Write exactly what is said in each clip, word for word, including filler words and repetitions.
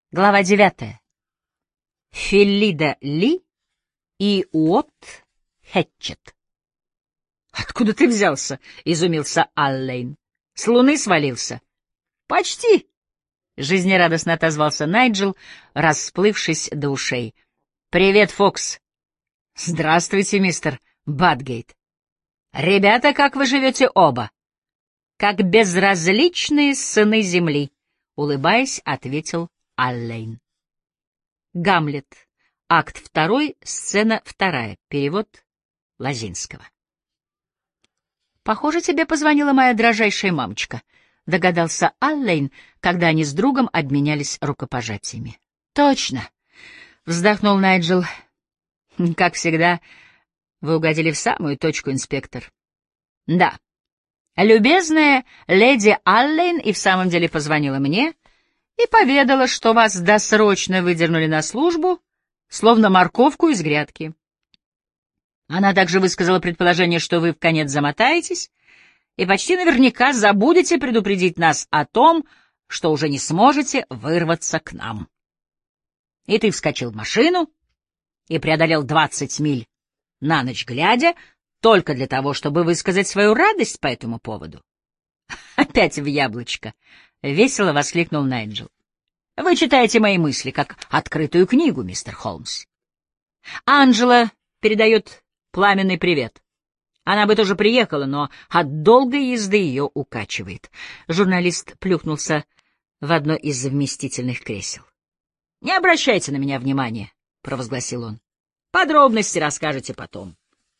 Глава девятая. Феллида Ли и Уотт Хэтчет. «Откуда ты взялся?» — изумился Аллейн. «С луны свалился?» «Почти!» — жизнерадостно отозвался Найджел, расплывшись до ушей. «Привет, Фокс!» «Здравствуйте, мистер Бадгейт!» «Ребята, как вы живете оба?» «Как безразличные сыны земли!» — улыбаясь, ответил Аллейн. Гамлет. Акт второй, сцена вторая. Перевод Лозинского. «Похоже, тебе позвонила моя дрожайшая мамочка», — догадался Аллейн, когда они с другом обменялись рукопожатиями. «Точно», — вздохнул Найджел. «Как всегда, вы угодили в самую точку, инспектор». «Да, любезная леди Аллейн и в самом деле позвонила мне и поведала, что вас досрочно выдернули на службу, словно морковку из грядки. Она также высказала предположение, что вы вконец замотаетесь и почти наверняка забудете предупредить нас о том, что уже не сможете вырваться к нам. И ты вскочил в машину и преодолел двадцать миль на ночь глядя, только для того, чтобы высказать свою радость по этому поводу. Опять в яблочко! — весело воскликнул Найджел. «Вы читаете мои мысли, как открытую книгу, мистер Холмс. Анджела передает пламенный привет. Она бы тоже приехала, но от долгой езды ее укачивает». Журналист плюхнулся в одно из вместительных кресел. «Не обращайте на меня внимания», — провозгласил он. «Подробности расскажете потом».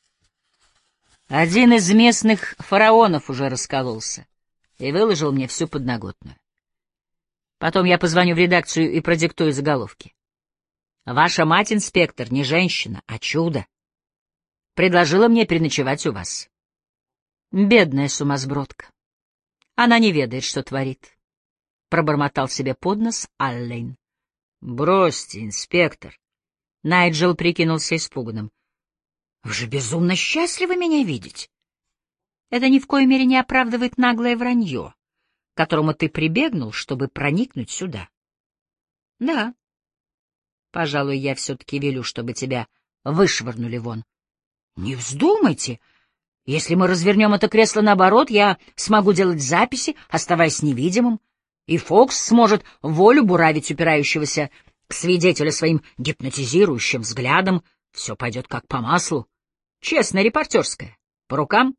Один из местных фараонов уже раскололся и выложил мне всю подноготную. Потом я позвоню в редакцию и продиктую заголовки. Ваша мать, инспектор, не женщина, а чудо. Предложила мне переночевать у вас. Бедная сумасбродка. Она не ведает, что творит. Пробормотал себе под нос Аллейн. Бросьте, инспектор. Найджел прикинулся испуганным. Вы же безумно счастливы меня видеть. Это ни в коей мере не оправдывает наглое вранье, к которому ты прибегнул, чтобы проникнуть сюда. Да. Пожалуй, я все-таки велю, чтобы тебя вышвырнули вон. Не вздумайте. Если мы развернем это кресло наоборот, я смогу делать записи, оставаясь невидимым, и Фокс сможет волю буравить упирающегося свидетеля своим гипнотизирующим взглядом. Все пойдет как по маслу. Честная репортерская. По рукам?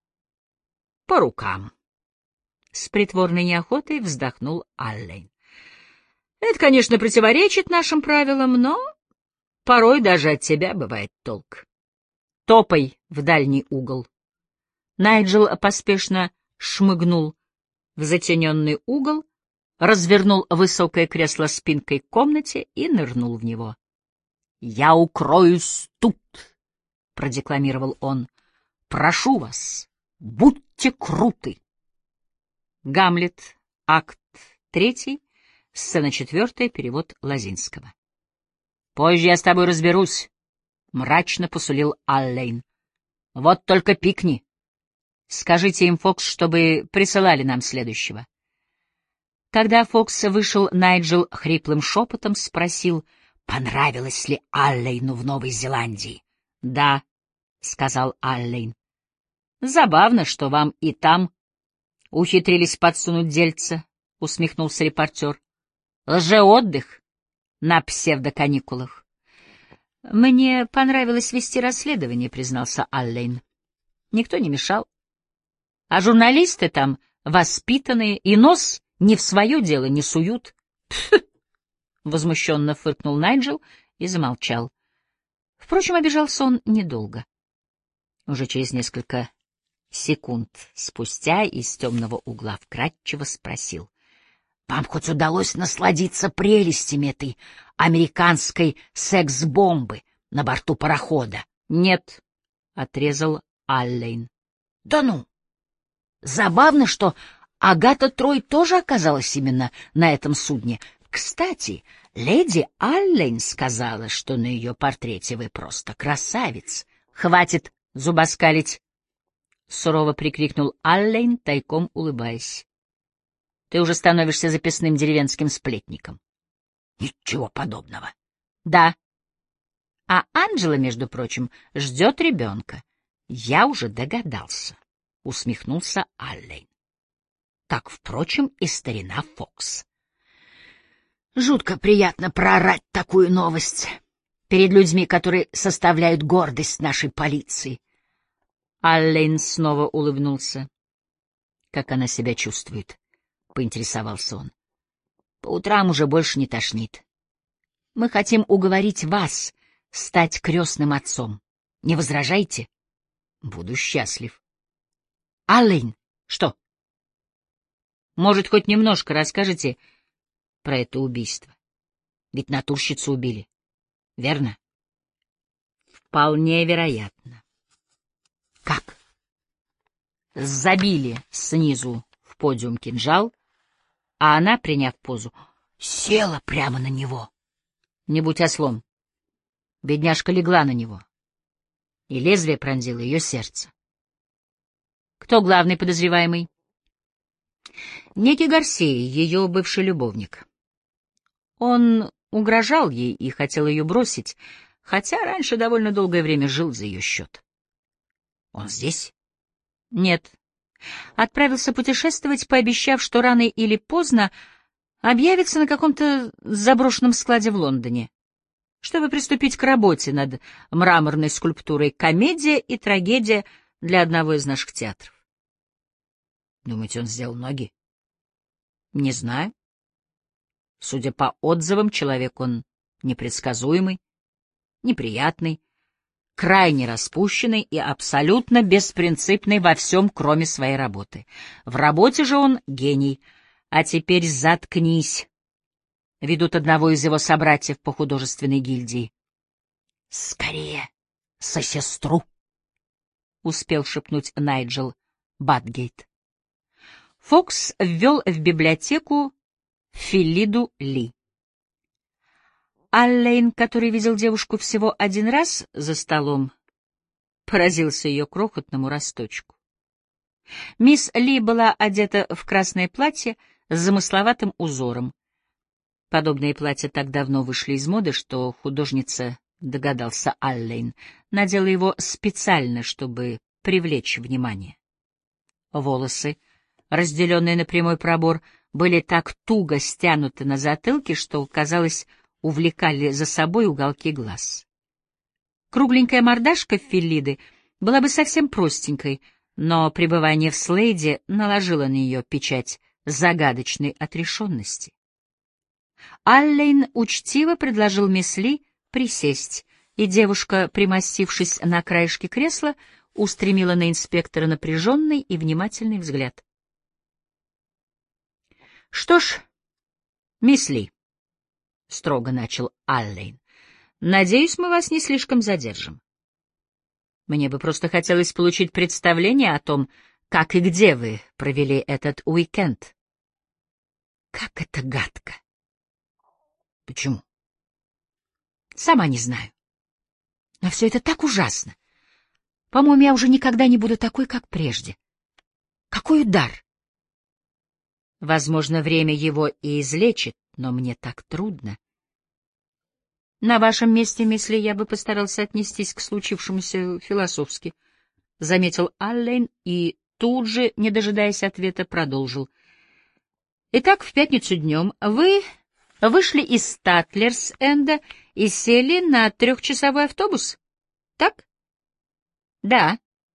По рукам. С притворной неохотой вздохнул Аллейн. Это, конечно, противоречит нашим правилам, но порой даже от тебя бывает толк. Топай в дальний угол. Найджел поспешно шмыгнул в затененный угол, развернул высокое кресло спинкой к комнате и нырнул в него. «Я укроюсь тут», — продекламировал он. «Прошу вас, будьте круты». Гамлет, акт третий, сцена четвертая, перевод Лозинского. «Позже я с тобой разберусь», — мрачно посулил Аллейн. «Вот только пикни. Скажите им, Фокс, чтобы присылали нам следующего». Когда Фокс вышел, Найджел хриплым шепотом спросил, понравилось ли Аллейну в Новой Зеландии. «Да», — сказал Аллейн. «Забавно, что вам и там ухитрились подсунуть дельца», — усмехнулся репортер. «Лжеотдых на псевдоканикулах». «Мне понравилось вести расследование», — признался Аллейн. «Никто не мешал. А журналисты там воспитанные и нос не в свое дело не суют». «Пф!» — возмущенно фыркнул Найджел и замолчал. Впрочем, обижался он недолго. Уже через несколько секунд спустя из темного угла вкратчиво спросил. — Вам хоть удалось насладиться прелестями этой американской секс-бомбы на борту парохода? — Нет, — отрезал Аллейн. — Да ну! Забавно, что Агата Трой тоже оказалась именно на этом судне. Кстати, леди Аллейн сказала, что на ее портрете вы просто красавец. — Хватит зубоскалить! — сурово прикрикнул Аллейн, тайком улыбаясь. — Ты уже становишься записным деревенским сплетником. Ничего подобного. Да. А Анджела, между прочим, ждет ребенка. Я уже догадался, — усмехнулся Аллен. Как, впрочем, и старина Фокс. Жутко приятно проорать такую новость перед людьми, которые составляют гордость нашей полиции. Аллен снова улыбнулся. Как она себя чувствует? — поинтересовался он. По утрам уже больше не тошнит. Мы хотим уговорить вас стать крестным отцом. Не возражаете? Буду счастлив. Аллен, что? Может, хоть немножко расскажете про это убийство? Ведь натурщицу убили, верно? Вполне вероятно. Как? Забили снизу в подиум кинжал, а она, приняв позу, села прямо на него. Не будь ослом. Бедняжка легла на него, и лезвие пронзило ее сердце. Кто главный подозреваемый? Некий Гарсия, ее бывший любовник. Он угрожал ей и хотел ее бросить, хотя раньше довольно долгое время жил за ее счет. Он здесь? Нет. Отправился путешествовать, пообещав, что рано или поздно объявится на каком-то заброшенном складе в Лондоне, чтобы приступить к работе над мраморной скульптурой «Комедия и трагедия» для одного из наших театров. Думаете, он сделал ноги? Не знаю. Судя по отзывам, человек он непредсказуемый, неприятный, крайне распущенный и абсолютно беспринципный во всем, кроме своей работы. В работе же он гений. А теперь заткнись. Ведут одного из его собратьев по художественной гильдии. Скорее, со сестру, — успел шепнуть Найджел Батгейт. Фокс ввел в библиотеку Филлиду Ли. Аллен, который видел девушку всего один раз за столом, поразился ее крохотному росточку. Мисс Ли была одета в красное платье с замысловатым узором. Подобные платья так давно вышли из моды, что художница, догадался Аллен, надела его специально, чтобы привлечь внимание. Волосы, разделенные на прямой пробор, были так туго стянуты на затылке, что, казалось, увлекали за собой уголки глаз. Кругленькая мордашка Филлиды была бы совсем простенькой, но пребывание в Слейде наложило на нее печать загадочной отрешенности. Аллен учтиво предложил мисс Ли присесть, и девушка, примостившись на краешке кресла, устремила на инспектора напряженный и внимательный взгляд. — Что ж, мисс Ли, — строго начал Аллен, — надеюсь, мы вас не слишком задержим. Мне бы просто хотелось получить представление о том, как и где вы провели этот уикенд. Как это гадко! Почему? Сама не знаю. Но все это так ужасно. По-моему, я уже никогда не буду такой, как прежде. Какой удар! Возможно, время его и излечит, но мне так трудно. На вашем месте, мисс Ли, я бы постарался отнестись к случившемуся философски, — заметил Аллен и тут же, не дожидаясь ответа, продолжил. Итак, в пятницу днем вы вышли из Татлерс-Энда и сели на трехчасовой автобус, так? Да.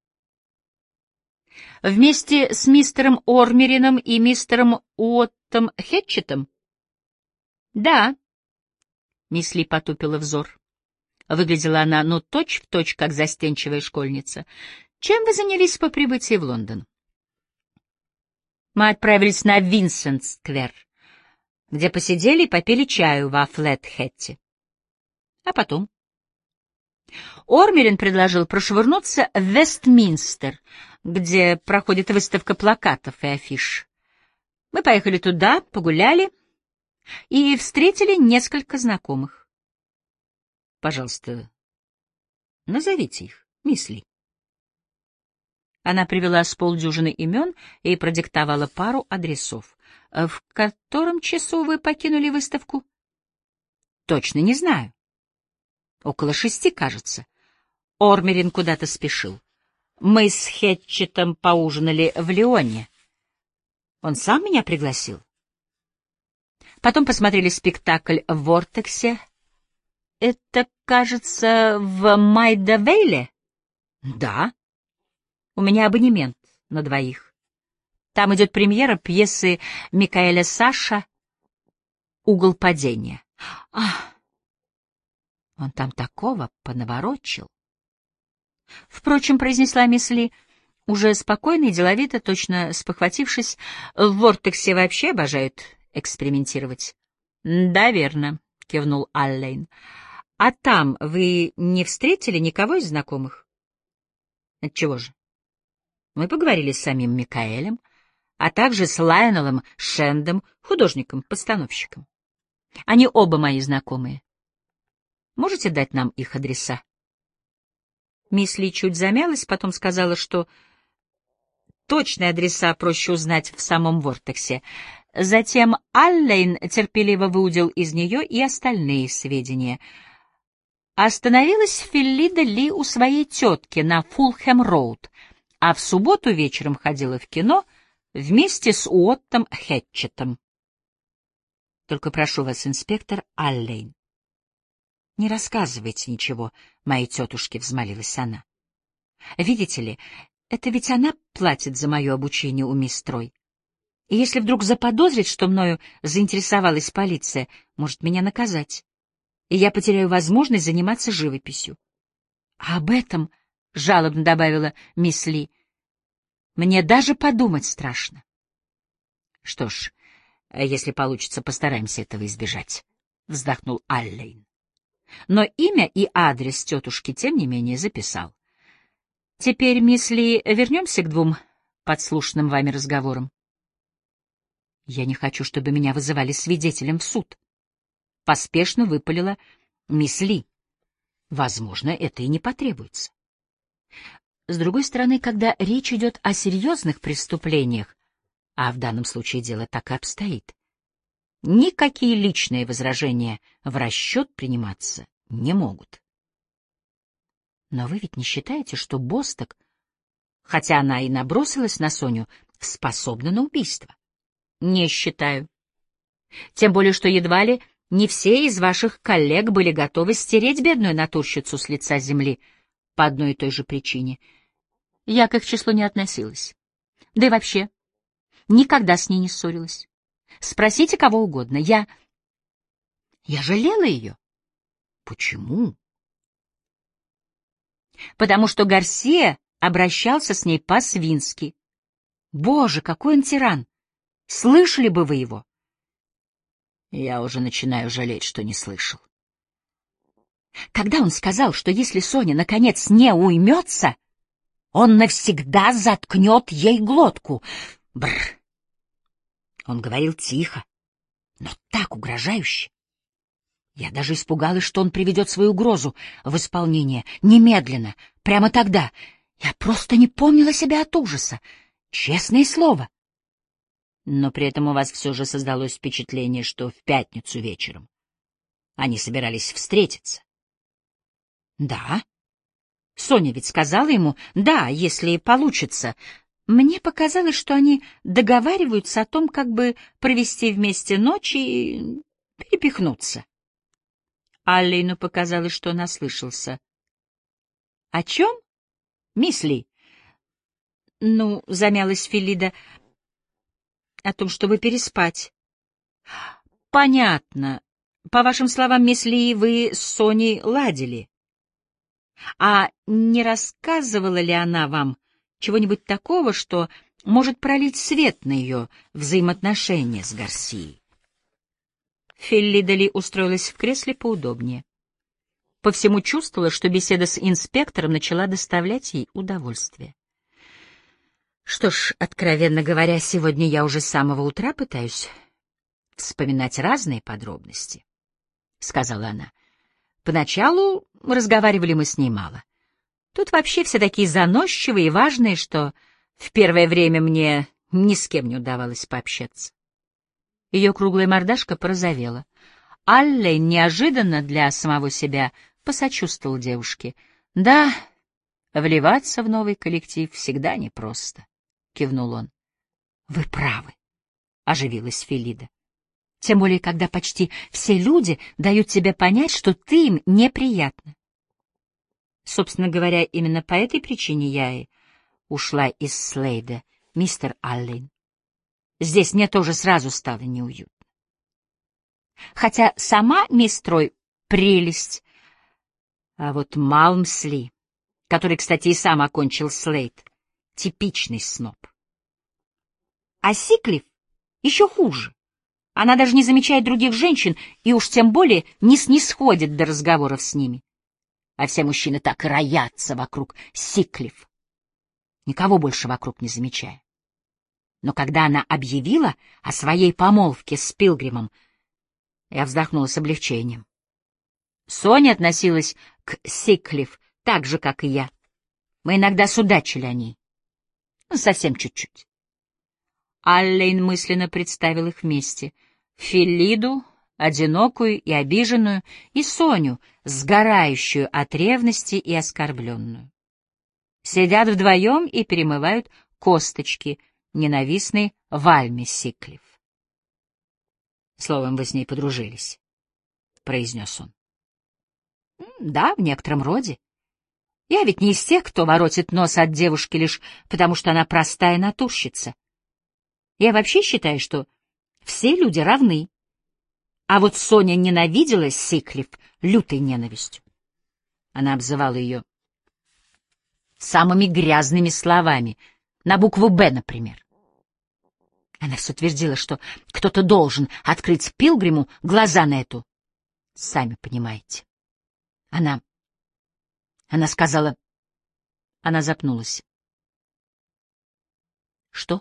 Вместе с мистером Ормерином и мистером Уоттом Хетчетом? Да. Мисс Ли потупила взор. Выглядела она, ну, точь-в-точь, как застенчивая школьница. Чем вы занялись по прибытии в Лондон? Мы отправились на Винсент-сквер, где посидели и попили чаю во Флетхетте. А потом? Ормерин предложил прошвырнуться в Вестминстер, где проходит выставка плакатов и афиш. Мы поехали туда, погуляли и встретили несколько знакомых. Пожалуйста, назовите их, мисс Ли. Она привела с полдюжины имен и продиктовала пару адресов. В котором часу вы покинули выставку? Точно не знаю. Около шести, кажется. Ормерин куда-то спешил. Мы с Хетчетом поужинали в Лионе. Он сам меня пригласил. Потом посмотрели спектакль в Вортексе. Это, кажется, в Майдавейле? Да. У меня абонемент на двоих. Там идет премьера пьесы Микаэля Саша «Угол падения». Ах, он там такого понаворочил. Впрочем, произнесла мисс Ли, уже спокойно и деловито, точно спохватившись, в Вортексе вообще обожают экспериментировать. — Да, верно, — кивнул Аллейн. — А там вы не встретили никого из знакомых? — Отчего же? Мы поговорили с самим Микаэлем, а также с Лайонелом Шендом, художником-постановщиком. Они оба мои знакомые. Можете дать нам их адреса? Мисс Ли чуть замялась, потом сказала, что точные адреса проще узнать в самом Вортексе. Затем Аллейн терпеливо выудил из нее и остальные сведения. Остановилась Филлида Ли у своей тетки на Фулхэм-роуд, а в субботу вечером ходила в кино вместе с Уоттом Хетчетом. Только прошу вас, инспектор Аллейн, не рассказывайте ничего моей тетушке, — взмолилась она. Видите ли, это ведь она платит за мое обучение у мисс Трой. И если вдруг заподозрит, что мною заинтересовалась полиция, может меня наказать, и я потеряю возможность заниматься живописью. А об этом, — жалобно добавила мисс Ли, — мне даже подумать страшно. Что ж, если получится, постараемся этого избежать, — вздохнул Аллейн. Но имя и адрес тетушки, тем не менее, записал. Теперь, мисс Ли, вернемся к двум подслушанным вами разговорам. Я не хочу, чтобы меня вызывали свидетелем в суд. Поспешно выпалила мисс Ли. Возможно, это и не потребуется. С другой стороны, когда речь идет о серьезных преступлениях, а в данном случае дело так и обстоит, никакие личные возражения в расчет приниматься не могут. Но вы ведь не считаете, что Босток, хотя она и набросилась на Соню, способна на убийство? Не считаю. Тем более, что едва ли не все из ваших коллег были готовы стереть бедную натурщицу с лица земли по одной и той же причине. Я к их числу не относилась. Да и вообще, никогда с ней не ссорилась. Спросите кого угодно. Я... Я жалела ее. Почему? Потому что Гарсия обращался с ней по-свински. Боже, какой он тиран! Слышали бы вы его? Я уже начинаю жалеть, что не слышал. Когда он сказал, что если Соня наконец не уймется, он навсегда заткнет ей глотку. Бррр. Он говорил тихо, но так угрожающе. Я даже испугалась, что он приведет свою угрозу в исполнение немедленно, прямо тогда. Я просто не помнила себя от ужаса, честное слово. Но при этом у вас все же создалось впечатление, что в пятницу вечером они собирались встретиться. Да. Соня ведь сказала ему, да, если получится. Мне показалось, что они договариваются о том, как бы провести вместе ночь и перепихнуться. Аллейну показалось, что он ослышался. — О чем? Мисс Ли? — Ну, замялась Филлида, — о том, чтобы переспать. — Понятно. По вашим словам, мисс Ли, вы с Соней ладили. А не рассказывала ли она вам чего-нибудь такого, что может пролить свет на ее взаимоотношения с Гарсией? Филлида Ли устроилась в кресле поудобнее. По всему чувствовала, что беседа с инспектором начала доставлять ей удовольствие. Что ж, откровенно говоря, сегодня я уже с самого утра пытаюсь вспоминать разные подробности, — сказала она. Поначалу разговаривали мы с ней мало. Тут вообще все такие заносчивые и важные, что в первое время мне ни с кем не удавалось пообщаться. Ее круглая мордашка порозовела. Аллен неожиданно для самого себя посочувствовал девушке. «Да, вливаться в новый коллектив всегда непросто», — кивнул он. «Вы правы», — оживилась Фелида. «Тем более, когда почти все люди дают тебе понять, что ты им неприятна. Собственно говоря, именно по этой причине я и ушла из Слейда, мистер Аллен. Здесь мне тоже сразу стало неуютно. Хотя сама мисс Трой — прелесть, а вот Малмсли, который, кстати, и сам окончил Слейд, — типичный сноб. А Сиклиф еще хуже. Она даже не замечает других женщин и уж тем более не снисходит до разговоров с ними. А все мужчины так и роятся вокруг Сиклиф, никого больше вокруг не замечая. Но когда она объявила о своей помолвке с Пилгримом, я вздохнула с облегчением. Соня относилась к Сиклиф так же, как и я. Мы иногда судачили о ней. Ну, совсем чуть-чуть. Аллен мысленно представил их вместе. Фелиду, одинокую и обиженную, и Соню, сгорающую от ревности и оскорбленную. Сидят вдвоем и перемывают косточки ненавистной Вальме Сиклиф. «Словом, вы с ней подружились», — произнес он. «Да, в некотором роде. Я ведь не из тех, кто воротит нос от девушки лишь потому, что она простая натурщица. Я вообще считаю, что все люди равны. А вот Соня ненавидела Сиклиф лютой ненавистью. Она обзывала ее самыми грязными словами, на букву «Б», например. Она все твердила, что кто-то должен открыть Пилгриму глаза на эту. Сами понимаете. Она... Она сказала... Она запнулась. Что?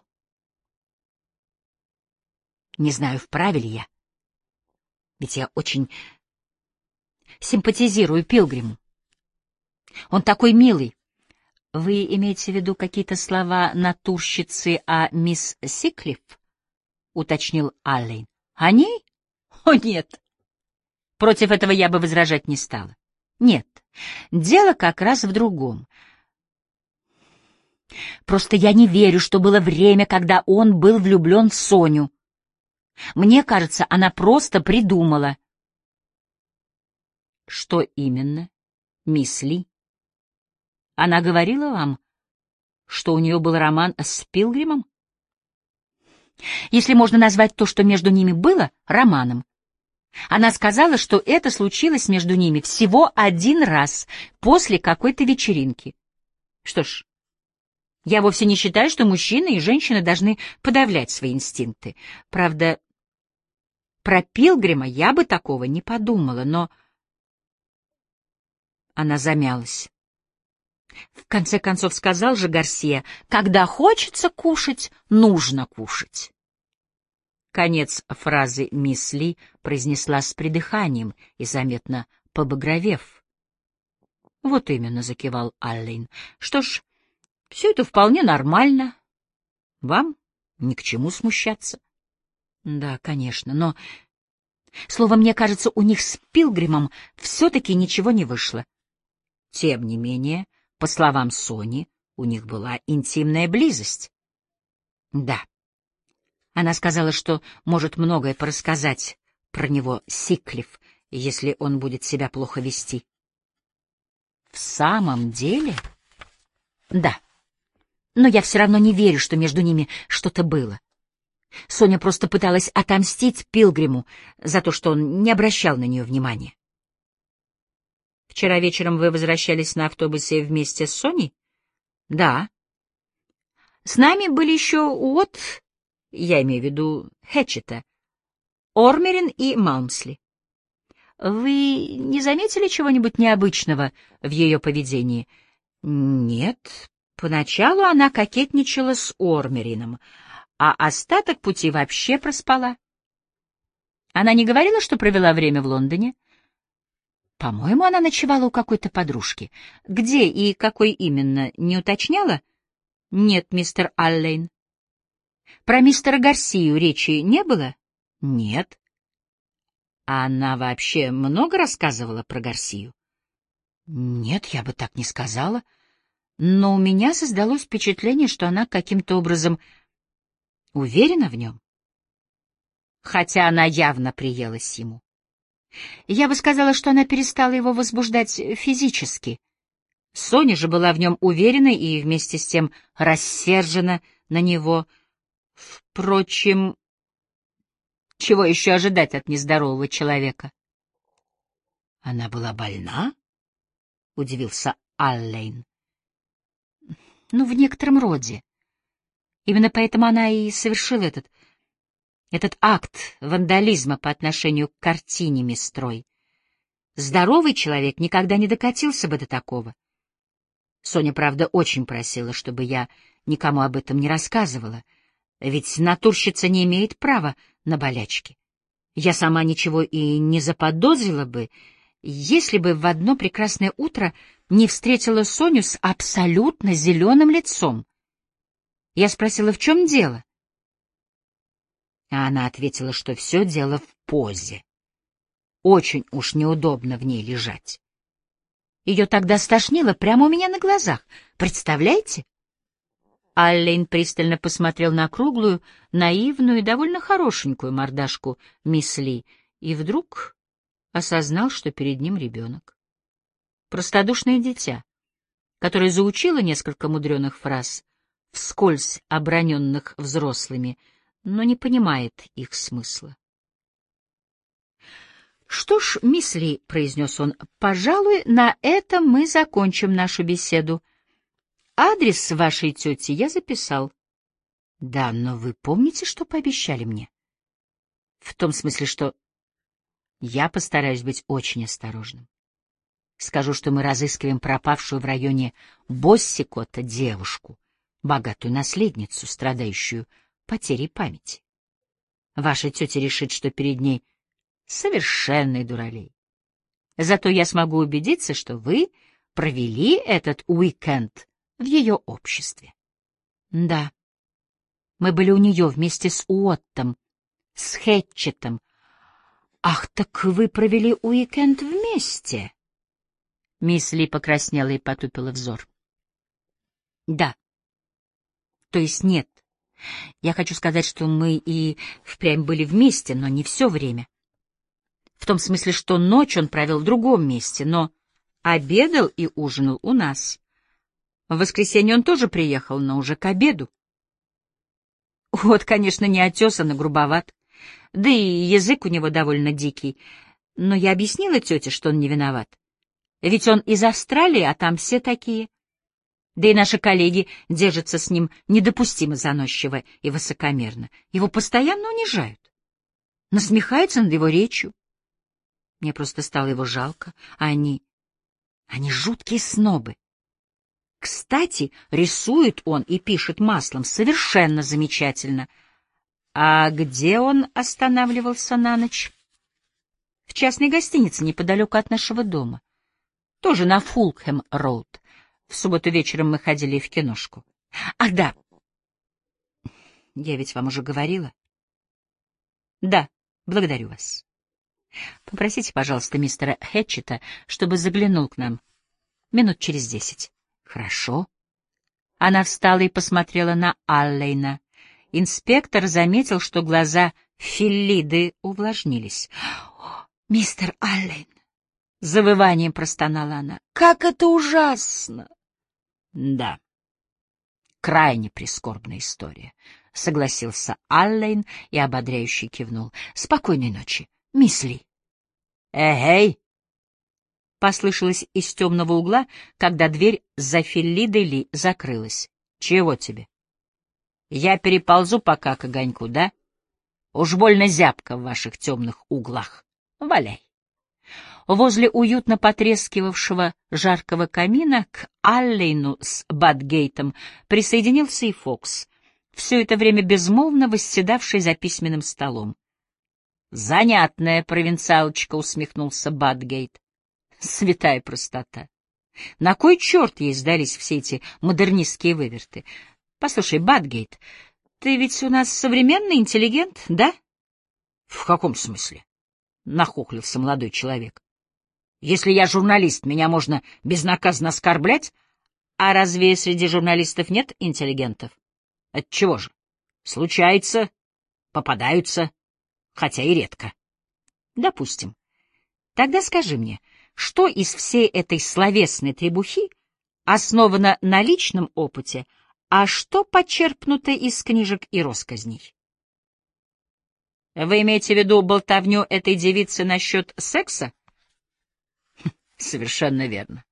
Не знаю, вправе ли я. Ведь я очень симпатизирую Пилгриму. Он такой милый. Вы имеете в виду какие-то слова натурщицы о мисс Сиклиф? — уточнил Аллен. — О ней? О, нет. Против этого я бы возражать не стала. Нет, дело как раз в другом. Просто я не верю, что было время, когда он был влюблен в Соню. Мне кажется, она просто придумала. — Что именно, мисс Ли? Она говорила вам, что у нее был роман с Пилгримом? Если можно назвать то, что между ними было, романом. Она сказала, что это случилось между ними всего один раз, после какой-то вечеринки. Что ж, я вовсе не считаю, что мужчины и женщины должны подавлять свои инстинкты. Правда, про Пилгрима я бы такого не подумала, но... Она замялась. В конце концов, сказал же Гарсия, когда хочется кушать, нужно кушать. Конец фразы мисс Ли произнесла с придыханием и заметно побагровев. — Вот именно, — закивал Аллен. — Что ж, все это вполне нормально. Вам ни к чему смущаться. — Да, конечно, но... Словом, мне кажется, у них с Пилгримом все-таки ничего не вышло. Тем не менее... По словам Сони, у них была интимная близость. Да. Она сказала, что может многое порассказать про него Сиклиф, если он будет себя плохо вести. В самом деле? Да. Но я все равно не верю, что между ними что-то было. Соня просто пыталась отомстить Пилгриму за то, что он не обращал на нее внимания. Вчера вечером вы возвращались на автобусе вместе с Соней? Да. С нами были еще Уотт, я имею в виду Хэтчета, Ормерин и Малмсли. Вы не заметили чего-нибудь необычного в ее поведении? Нет. Поначалу она кокетничала с Ормерином, а остаток пути вообще проспала. Она не говорила, что провела время в Лондоне? По-моему, она ночевала у какой-то подружки. Где и какой именно, не уточняла? Нет, мистер Аллен. Про мистера Гарсию речи не было? Нет. А она вообще много рассказывала про Гарсию? Нет, я бы так не сказала. Но у меня создалось впечатление, что она каким-то образом уверена в нем. Хотя она явно приелась ему. Я бы сказала, что она перестала его возбуждать физически. Соня же была в нем уверена и вместе с тем рассержена на него. Впрочем, чего еще ожидать от нездорового человека? — Она была больна? — удивился Аллейн. — Ну, в некотором роде. Именно поэтому она и совершила этот, этот акт вандализма по отношению к картине Мистрой. Здоровый человек никогда не докатился бы до такого. Соня, правда, очень просила, чтобы я никому об этом не рассказывала, ведь натурщица не имеет права на болячки. Я сама ничего и не заподозрила бы, если бы в одно прекрасное утро не встретила Соню с абсолютно зеленым лицом. Я спросила, в чем дело? А она ответила, что все дело в позе. Очень уж неудобно в ней лежать. Ее тогда стошнило прямо у меня на глазах. Представляете? Аллейн пристально посмотрел на круглую, наивную и довольно хорошенькую мордашку мисс Ли и вдруг осознал, что перед ним ребенок. Простодушное дитя, которое заучило несколько мудреных фраз, вскользь оброненных взрослыми, но не понимает их смысла. «Что ж, мисс Ли, — произнес он, — пожалуй, на этом мы закончим нашу беседу. Адрес вашей тети я записал». «Да, но вы помните, что пообещали мне?» «В том смысле, что я постараюсь быть очень осторожным. Скажу, что мы разыскиваем пропавшую в районе Боссикота девушку, богатую наследницу, страдающую потерей памяти. Ваша тетя решит, что перед ней совершенный дуралей. Зато я смогу убедиться, что вы провели этот уикенд в ее обществе». «Да, мы были у нее вместе с Уоттом, с Хэтчетом». «Ах, так вы провели уикенд вместе?» Мисс Ли покраснела и потупила взор. «Да. То есть нет. Я хочу сказать, что мы и впрямь были вместе, но не все время. В том смысле, что ночь он провел в другом месте, но обедал и ужинал у нас. В воскресенье он тоже приехал, но уже к обеду. Вот, конечно, неотесан и грубоват, да и язык у него довольно дикий, но я объяснила тете, что он не виноват. Ведь он из Австралии, а там все такие. Да и наши коллеги держатся с ним недопустимо заносчиво и высокомерно. Его постоянно унижают, насмехаются над его речью. Мне просто стало его жалко, а они... они жуткие снобы. Кстати, рисует он и пишет маслом совершенно замечательно. А где он останавливался на ночь? В частной гостинице неподалеку от нашего дома. Тоже на Фулкхэм-роуд. В субботу вечером мы ходили в киношку. Ах, да. Я ведь вам уже говорила. Да, благодарю вас. Попросите, пожалуйста, мистера Хэтчета, чтобы заглянул к нам минут через десять. Хорошо. Она встала и посмотрела на Аллейна. Инспектор заметил, что глаза Филлиды увлажнились. — Мистер Аллейн! — завыванием простонала она. — Как это ужасно! — Да, крайне прискорбная история, — согласился Аллейн и ободряюще кивнул. — Спокойной ночи, мисс Ли. — Эй! — послышалось из темного угла, когда дверь за Филлидой Ли закрылась. — Чего тебе? — Я переползу пока к огоньку, да? Уж больно зябко в ваших темных углах. Валяй. Возле уютно потрескивавшего жаркого камина к Аллейну с Бадгейтом присоединился и Фокс, все это время безмолвно восседавший за письменным столом. «Занятная провинциалочка», — усмехнулся Бадгейт. «Святая простота. На кой черт ей сдались все эти модернистские выверты? Послушай, Бадгейт, ты ведь у нас современный интеллигент, да?» «В каком смысле?» — нахохлился молодой человек. «Если я журналист, меня можно безнаказанно оскорблять? А разве среди журналистов нет интеллигентов? Отчего же? Случается, попадаются, хотя и редко. Допустим. Тогда скажи мне, что из всей этой словесной требухи основано на личном опыте, а что почерпнуто из книжек и россказней? Вы имеете в виду болтовню этой девицы насчет секса? Совершенно верно.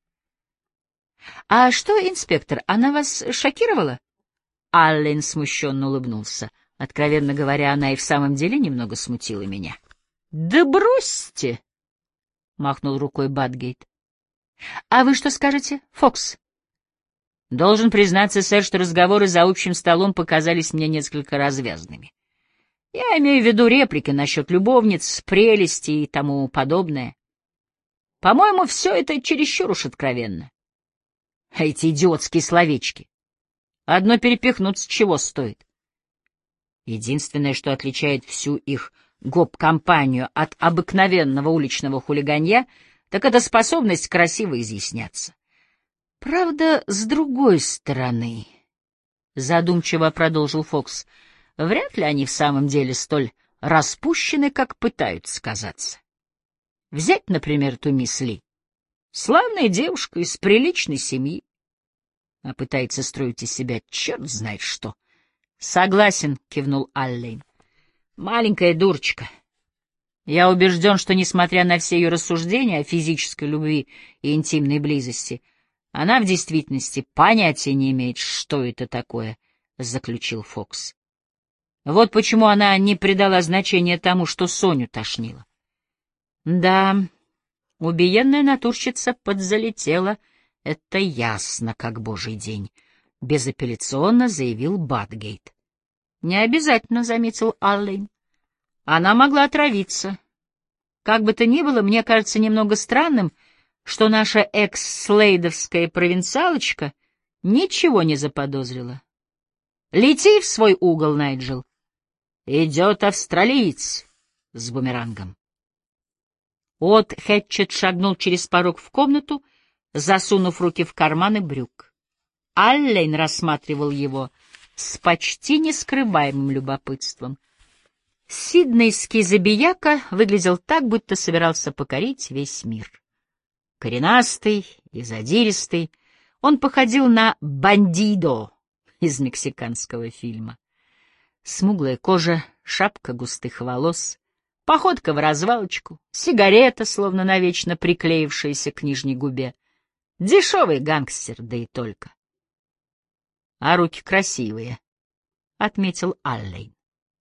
А что, инспектор, она вас шокировала? Аллен смущенно улыбнулся. Откровенно говоря, она и в самом деле немного смутила меня. Да бросьте! Махнул рукой Бадгейт. А вы что скажете, Фокс? Должен признаться, сэр, что разговоры за общим столом показались мне несколько развязными. Я имею в виду реплики насчет любовниц, прелести и тому подобное. По-моему, все это чересчур уж откровенно. А эти идиотские словечки. Одно перепихнуться чего стоит. Единственное, что отличает всю их гоп-компанию от обыкновенного уличного хулиганья, так это способность красиво изъясняться. Правда, с другой стороны, задумчиво продолжил Фокс, вряд ли они в самом деле столь распущены, как пытаются казаться. Взять, например, ту мисс Ли. Славная девушка из приличной семьи, а пытается строить из себя черт знает что. Согласен, кивнул Аллен. Маленькая дурочка. Я убежден, что, несмотря на все ее рассуждения о физической любви и интимной близости, она в действительности понятия не имеет, что это такое, — заключил Фокс. Вот почему она не придала значения тому, что Соню тошнило. Да, убиенная натурщица подзалетела, это ясно, как божий день, — безапелляционно заявил Бадгейт. Не обязательно, — заметил Аллен. Она могла отравиться. Как бы то ни было, мне кажется немного странным, что наша экс-слейдовская провинциалочка ничего не заподозрила. Лети в свой угол, Найджел. Идет австралиец с бумерангом. От Хэтчет шагнул через порог в комнату, засунув руки в карманы брюк. Аллен рассматривал его с почти нескрываемым любопытством. Сиднейский забияка выглядел так, будто собирался покорить весь мир. Коренастый и задиристый, он походил на бандидо из мексиканского фильма. Смуглая кожа, шапка густых волос, походка в развалочку, сигарета, словно навечно приклеившаяся к нижней губе. Дешевый гангстер, да и только. — А руки красивые, — отметил Аллен.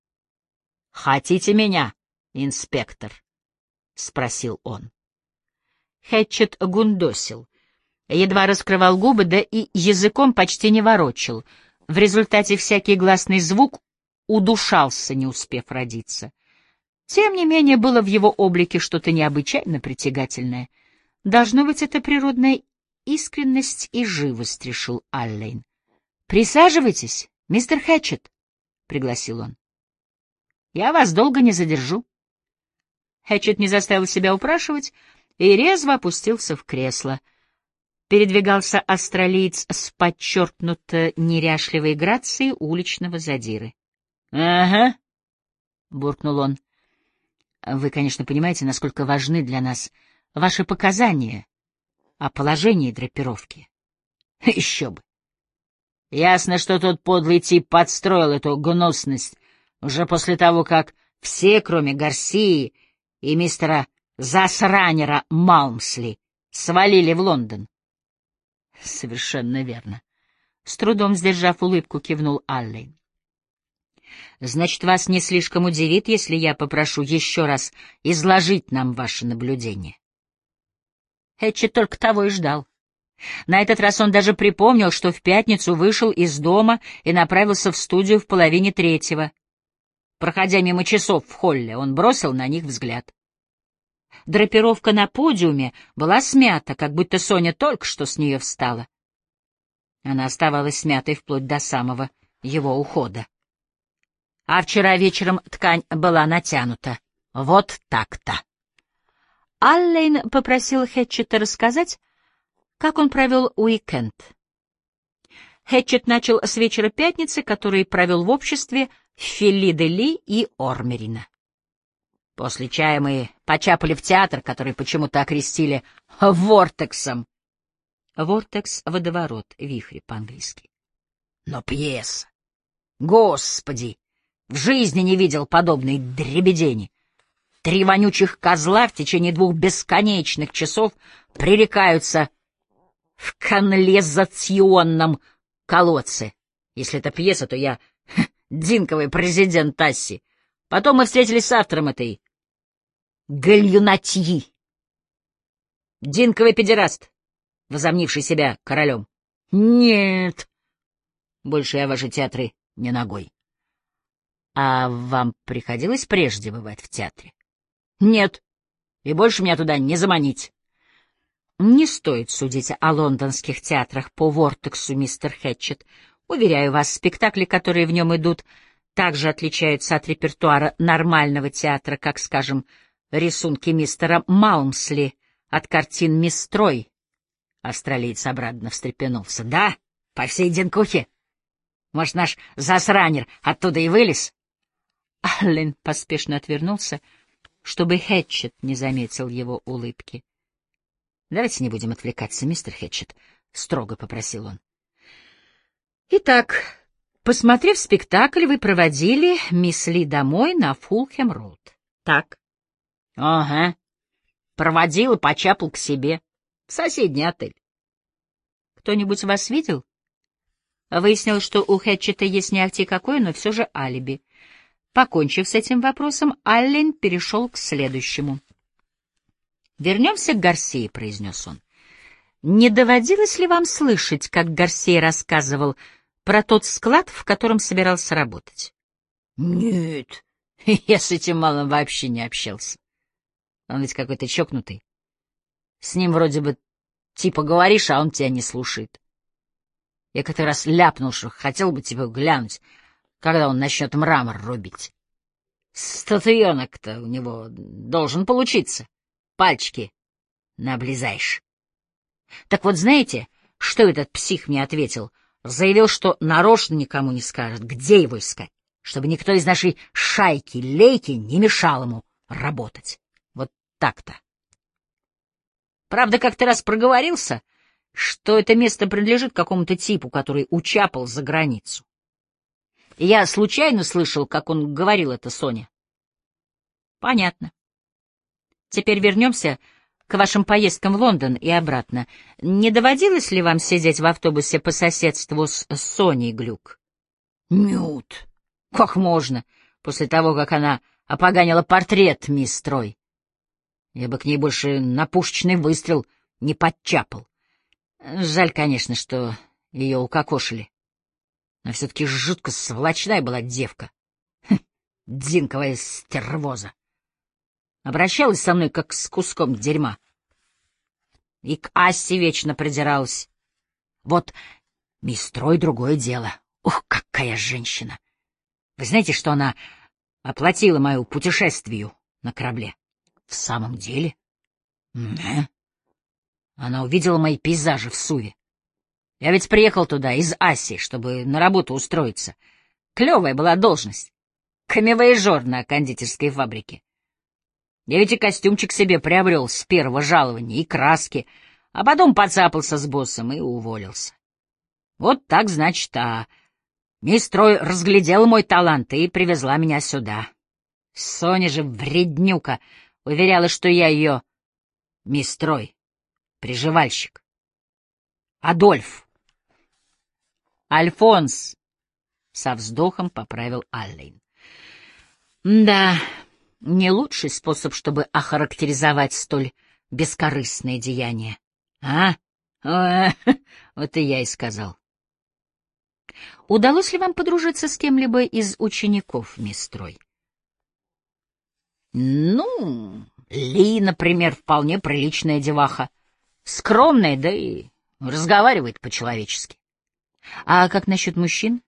— Хотите меня, инспектор? — спросил он. Хэтчет гундосил, едва раскрывал губы, да и языком почти не ворочил. В результате всякий гласный звук удушался, не успев родиться. Тем не менее, было в его облике что-то необычайно притягательное. Должно быть, это природная искренность и живость, — решил Аллен. — Присаживайтесь, мистер Хэтчет, — пригласил он. — Я вас долго не задержу. Хэтчет не заставил себя упрашивать и резво опустился в кресло. Передвигался австралиец с подчеркнуто неряшливой грацией уличного задиры. — Ага, — буркнул он. — Вы, конечно, понимаете, насколько важны для нас ваши показания о положении драпировки. — Еще бы. Ясно, что тот подлый тип подстроил эту гнусность уже после того, как все, кроме Гарсии и мистера Засранера Малмсли, свалили в Лондон. — Совершенно верно. С трудом сдержав улыбку, кивнул Аллен. — Значит, вас не слишком удивит, если я попрошу еще раз изложить нам ваши наблюдения? Хэтчет только того и ждал. На этот раз он даже припомнил, что в пятницу вышел из дома и направился в студию в половине третьего. Проходя мимо часов в холле, он бросил на них взгляд. Драпировка на подиуме была смята, как будто Соня только что с нее встала. Она оставалась смятой вплоть до самого его ухода. А вчера вечером ткань была натянута. Вот так-то. Аллен попросил Хэтчета рассказать, как он провел уикенд. Хэтчет начал с вечера пятницы, который провел в обществе Фелиды Ли и Ормерина. После чая мы почапали в театр, который почему-то окрестили «Вортексом». «Вортекс» — водоворот, вихрь по-английски. Но пьеса! Господи! В жизни не видел подобной дребедени. Три вонючих козла в течение двух бесконечных часов пререкаются в канализационном колодце. Если это пьеса, то я ха, Динковый президент Тасси. Потом мы встретились с автором этой гальюнатьи. Динковый педераст, возомнивший себя королем. Нет, больше я в ваши театры не ногой. А вам приходилось прежде бывать в театре? Нет, и больше меня туда не заманить. Не стоит судить о лондонских театрах по Вортексу, мистер Хэтчет. Уверяю вас, спектакли, которые в нем идут, также отличаются от репертуара нормального театра, как, скажем, рисунки мистера Малмсли от картин «Мисс Трой». Австралиец обрадованно встрепенулся. Да, по всей Динкухе. Может, наш засранер оттуда и вылез? Аллен поспешно отвернулся, чтобы Хэтчет не заметил его улыбки. — Давайте не будем отвлекаться, мистер Хэтчет, — строго попросил он. — Итак, посмотрев спектакль, вы проводили мисс Ли домой на Фулхэм-роуд. Так? — Ага. Проводил и почапал к себе. В соседний отель. — Кто-нибудь вас видел? Выяснилось, что у Хэтчета есть не ахти какое, но все же алиби. Покончив с этим вопросом, Аллен перешел к следующему. «Вернемся к Гарсии», — произнес он. «Не доводилось ли вам слышать, как Гарсия рассказывал про тот склад, в котором собирался работать?» «Нет, я с этим малым вообще не общался. Он ведь какой-то чокнутый. С ним вроде бы типа говоришь, а он тебя не слушает. Я как-то раз ляпнул, что хотел бы тебе глянуть, когда он начнет мрамор рубить. Статуенок-то у него должен получиться. Пальчики наоблизаешь. Так вот, знаете, что этот псих мне ответил? Заявил, что нарочно никому не скажет, где его искать, чтобы никто из нашей шайки-лейки не мешал ему работать. Вот так-то. Правда, как-то раз проговорился, что это место принадлежит какому-то типу, который учапал за границу. И я случайно слышал, как он говорил это Соне. Понятно. Теперь вернемся к вашим поездкам в Лондон и обратно. Не доводилось ли вам сидеть в автобусе по соседству с Соней Глюк? Нет. Как можно, после того, как она опоганила портрет мисс Трой? Я бы к ней больше на пушечный выстрел не подчапал. Жаль, конечно, что ее укокошили. Но все-таки жутко сволочная была девка. Хм, Динковая стервоза. Обращалась со мной, как с куском дерьма. И к Ассе вечно придиралась. Вот мисс Трой другое дело. Ух, какая женщина! Вы знаете, что она оплатила мое путешествие на корабле? В самом деле? Да. Она увидела мои пейзажи в Суве. Я ведь приехал туда из Асси, чтобы на работу устроиться. Клевая была должность. Камевояжер на кондитерской фабрике. Я ведь и костюмчик себе приобрел с первого жалования, и краски, а потом поцапался с боссом и уволился. Вот так, значит, а мисс Трой разглядела мой талант и привезла меня сюда. Соня же, вреднюка, уверяла, что я ее мисс Трой, приживальщик. Адольф. Альфонс, со вздохом поправил Аллен. Да, не лучший способ, чтобы охарактеризовать столь бескорыстное деяние. А? О, вот и я и сказал. Удалось ли вам подружиться с кем-либо из учеников, мисс Трой? Ну, Ли, например, вполне приличная деваха. Скромная, да и разговаривает по-человечески. А как насчет мужчин?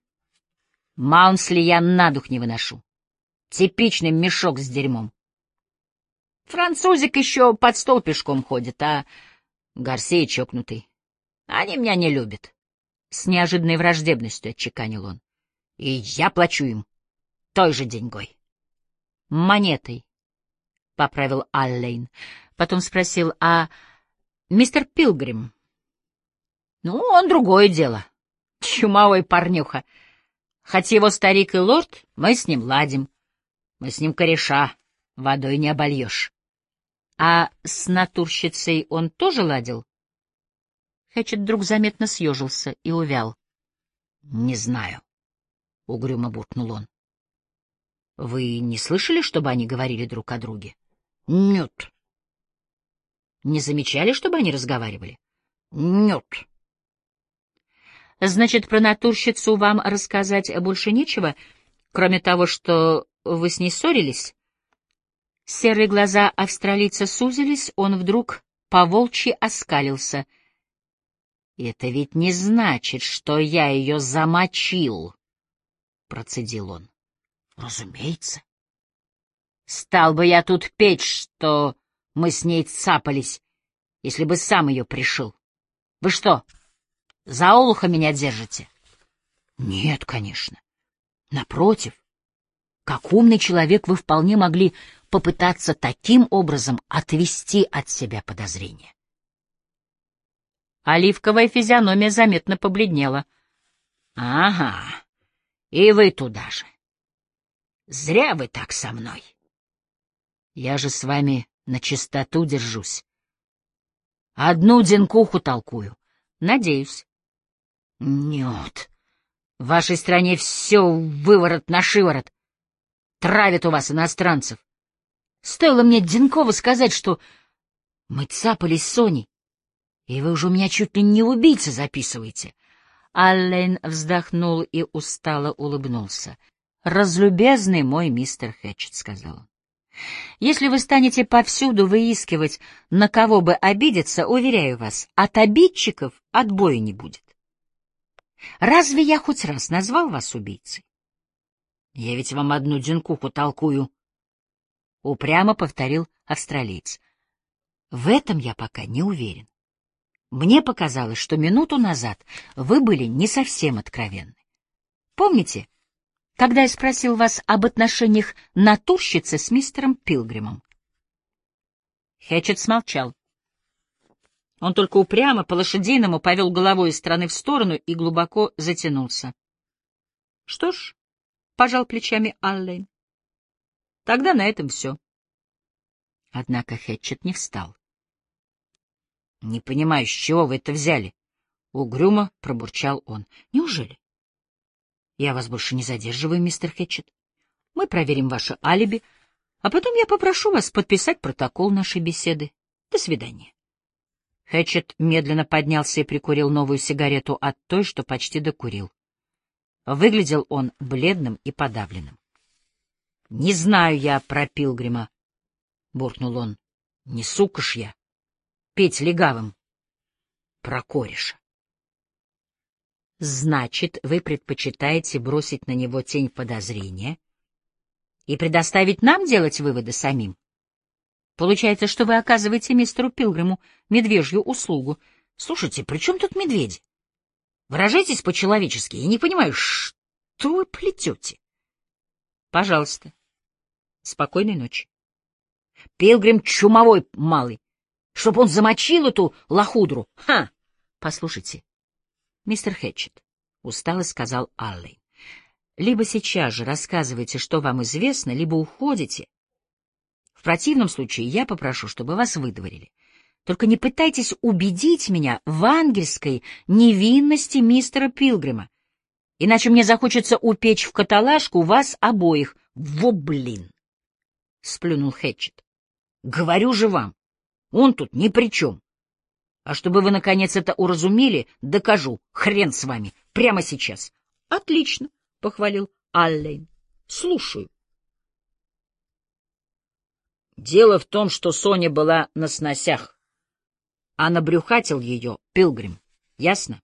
Маунсли я на дух не выношу. Типичный мешок с дерьмом. Французик еще под стол пешком ходит, а Гарсия чокнутый. Они меня не любят. С неожиданной враждебностью отчеканил он. И я плачу им той же деньгой. Монетой, — поправил Аллейн. Потом спросил, а мистер Пилгрим? Ну, он другое дело. Чумовой парнюха. Хоть его старик и лорд, мы с ним ладим. Мы с ним кореша, водой не обольешь. А с натурщицей он тоже ладил? Хэтчет вдруг заметно съежился и увял. — Не знаю, — угрюмо буркнул он. — Вы не слышали, чтобы они говорили друг о друге? — Нет. — Не замечали, чтобы они разговаривали? — Нет. — Значит, про натурщицу вам рассказать больше нечего, кроме того, что вы с ней ссорились? Серые глаза австралийца сузились, он вдруг по-волчьи оскалился. — Это ведь не значит, что я ее замочил, — процедил он. — Разумеется. Стал бы я тут петь, что мы с ней цапались, если бы сам ее пришил. Вы что, за олуха меня держите? — Нет, конечно. Напротив, как умный человек вы вполне могли попытаться таким образом отвести от себя подозрения. Оливковая физиономия заметно побледнела. — Ага, и вы туда же. Зря вы так со мной. Я же с вами на чистоту держусь. Одну денкуху толкую. Надеюсь. Нет, в вашей стране все выворот на шиворот. Травят у вас иностранцев. Стоило мне Денкову сказать, что мы цапались с Соней, и вы уже у меня чуть ли не убийцы записываете. Аллен вздохнул и устало улыбнулся. — Разлюбезный мой мистер Хэтчет, — сказал он, — если вы станете повсюду выискивать, на кого бы обидеться, уверяю вас, от обидчиков отбоя не будет. Разве я хоть раз назвал вас убийцей? Я ведь вам одну денкуху толкую, — упрямо повторил австралиец. В этом я пока не уверен. Мне показалось, что минуту назад вы были не совсем откровенны. Помните, когда я спросил вас об отношениях натурщицы с мистером Пилгримом? Хэтчет смолчал. Он только упрямо, по-лошадиному повел головой из стороны в сторону и глубоко затянулся. — Что ж, — пожал плечами Аллен, — тогда на этом все. Однако Хэтчет не встал. — Не понимаю, с чего вы это взяли? — угрюмо пробурчал он. — Неужели? — Я вас больше не задерживаю, мистер Хэтчет. Мы проверим ваше алиби, а потом я попрошу вас подписать протокол нашей беседы. До свидания. Хэтчет медленно поднялся и прикурил новую сигарету от той, что почти докурил. Выглядел он бледным и подавленным. — Не знаю я про Пилгрима, — буркнул он. — Не сука ж я. Петь легавым. Про кореша. — Значит, вы предпочитаете бросить на него тень подозрения и предоставить нам делать выводы самим? Получается, что вы оказываете мистеру Пилгриму медвежью услугу. Слушайте, при чем тут медведи? Выражайтесь по-человечески. Я не понимаю, что вы плетете. Пожалуйста. Спокойной ночи. Пилгрим чумовой малый. Чтоб он замочил эту лохудру. Ха! Послушайте, мистер Хэтчет, — устало сказал Аллен, — либо сейчас же рассказывайте, что вам известно, либо уходите. В противном случае я попрошу, чтобы вас выдворили. Только не пытайтесь убедить меня в ангельской невинности мистера Пилгрима, иначе мне захочется упечь в каталажку вас обоих. Во блин! — сплюнул Хэтчет. — Говорю же вам, он тут ни при чем. А чтобы вы, наконец, это уразумели, докажу. Хрен с вами. Прямо сейчас. — Отлично, — похвалил Аллен. — Слушаю. Дело в том, что Соня была на сносях, а набрюхатил ее Пилгрим. Ясно?